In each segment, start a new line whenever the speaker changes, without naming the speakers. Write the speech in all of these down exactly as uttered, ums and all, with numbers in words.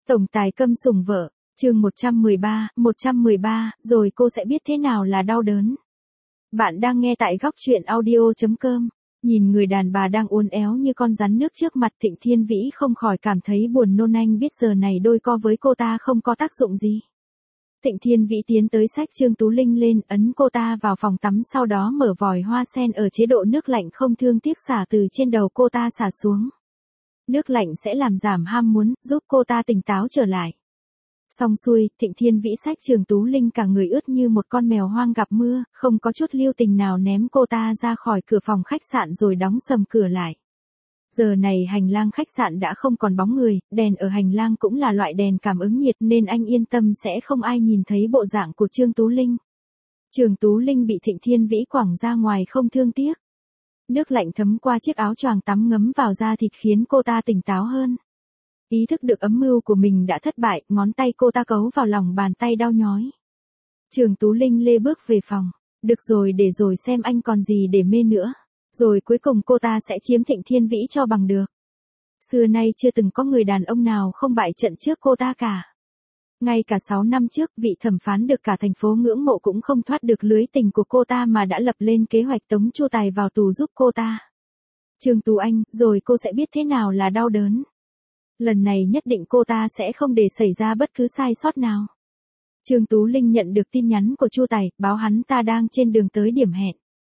Tổng tài câm sủng vợ, chương một trăm mười ba, một trăm mười ba, rồi cô sẽ biết thế nào là đau đớn. Bạn đang nghe tại góc truyện audio chấm com. Nhìn người đàn bà đang uốn éo như con rắn nước trước mặt Thịnh Thiên Vĩ không khỏi cảm thấy buồn nôn, anh biết giờ này đôi co với cô ta không có tác dụng gì. Thịnh Thiên Vĩ tiến tới xách Trương Tú Linh lên, ấn cô ta vào phòng tắm, sau đó mở vòi hoa sen ở chế độ nước lạnh không thương tiếc xả từ trên đầu cô ta xả xuống. Nước lạnh sẽ làm giảm ham muốn, giúp cô ta tỉnh táo trở lại. Xong xuôi, Thịnh Thiên Vĩ xách Trương Tú Linh cả người ướt như một con mèo hoang gặp mưa, không có chút lưu tình nào ném cô ta ra khỏi cửa phòng khách sạn rồi đóng sầm cửa lại. Giờ này hành lang khách sạn đã không còn bóng người, đèn ở hành lang cũng là loại đèn cảm ứng nhiệt nên anh yên tâm sẽ không ai nhìn thấy bộ dạng của Trương Tú Linh. Trương Tú Linh bị Thịnh Thiên Vĩ quẳng ra ngoài không thương tiếc. Nước lạnh thấm qua chiếc áo choàng tắm ngấm vào da thịt khiến cô ta tỉnh táo hơn. Ý thức được âm mưu của mình đã thất bại, ngón tay cô ta cấu vào lòng bàn tay đau nhói. Trương Tú Linh lê bước về phòng. Được rồi, để rồi xem anh còn gì để mê nữa. Rồi cuối cùng cô ta sẽ chiếm Thịnh Thiên Vĩ cho bằng được. Xưa nay chưa từng có người đàn ông nào không bại trận trước cô ta cả. Ngay cả sáu năm trước, vị thẩm phán được cả thành phố ngưỡng mộ cũng không thoát được lưới tình của cô ta mà đã lập lên kế hoạch tống Chu Tài vào tù giúp cô ta. Trương Tú Anh, rồi cô sẽ biết thế nào là đau đớn. Lần này nhất định cô ta sẽ không để xảy ra bất cứ sai sót nào. Trương Tú Linh nhận được tin nhắn của Chu Tài, báo hắn ta đang trên đường tới điểm hẹn.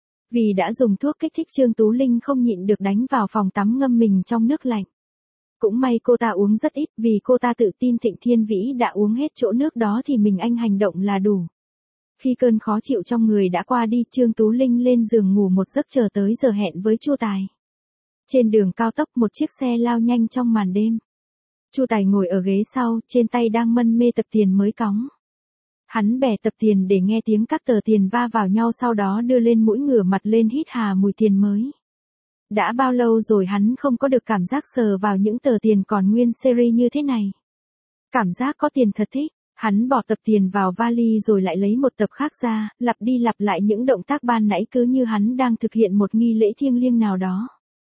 Vì đã dùng thuốc kích thích, Trương Tú Linh không nhịn được đánh vào phòng tắm ngâm mình trong nước lạnh. Cũng may cô ta uống rất ít, vì cô ta tự tin Thịnh Thiên Vĩ đã uống hết chỗ nước đó thì mình anh hành động là đủ. Khi cơn khó chịu trong người đã qua đi, Trương Tú Linh lên giường ngủ một giấc chờ tới giờ hẹn với Chu Tài. Trên đường cao tốc, một chiếc xe lao nhanh trong màn đêm. Chu Tài ngồi ở ghế sau, trên tay đang mân mê tập tiền mới cóng. Hắn bẻ tập tiền để nghe tiếng các tờ tiền va vào nhau, sau đó đưa lên mũi, ngửa mặt lên hít hà mùi tiền mới. Đã bao lâu rồi hắn không có được cảm giác sờ vào những tờ tiền còn nguyên series như thế này. Cảm giác có tiền thật thích. Hắn bỏ tập tiền vào vali rồi lại lấy một tập khác ra, lặp đi lặp lại những động tác ban nãy cứ như hắn đang thực hiện một nghi lễ thiêng liêng nào đó.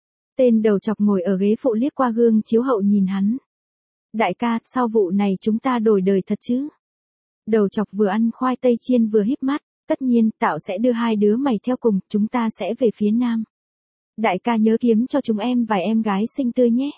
Tên đầu chọc ngồi ở ghế phụ liếc qua gương chiếu hậu nhìn hắn. Đại ca, sau vụ này chúng ta đổi đời thật chứ? Đầu chọc vừa ăn khoai tây chiên vừa híp mắt, tất nhiên, Tạo sẽ đưa hai đứa mày theo cùng, chúng ta sẽ về phía nam. Đại ca nhớ kiếm cho chúng em vài em gái xinh tươi nhé.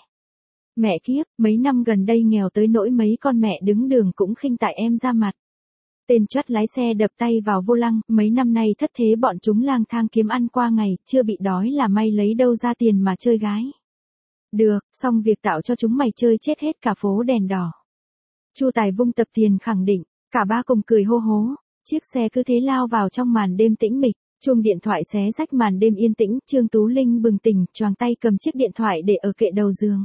Mẹ kiếp, mấy năm gần đây nghèo tới nỗi mấy con mẹ đứng đường cũng khinh tại em ra mặt. Tên choắt lái xe đập tay vào vô lăng, mấy năm nay thất thế bọn chúng lang thang kiếm ăn qua ngày, chưa bị đói là may lấy đâu ra tiền mà chơi gái. Được, xong việc Tạo cho chúng mày chơi chết hết cả phố đèn đỏ. Chu Tài vung tập tiền khẳng định, cả ba cùng cười hô hố, chiếc xe cứ thế lao vào trong màn đêm tĩnh mịch, chuông điện thoại xé rách màn đêm yên tĩnh, Trương Tú Linh bừng tỉnh, choàng tay cầm chiếc điện thoại để ở kệ đầu giường.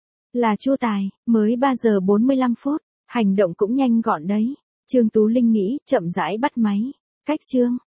Là Chu Tài, mới ba giờ bốn mươi lăm phút, hành động cũng nhanh gọn đấy. Trương Tú Linh nghĩ, chậm rãi bắt máy. Cách Trương,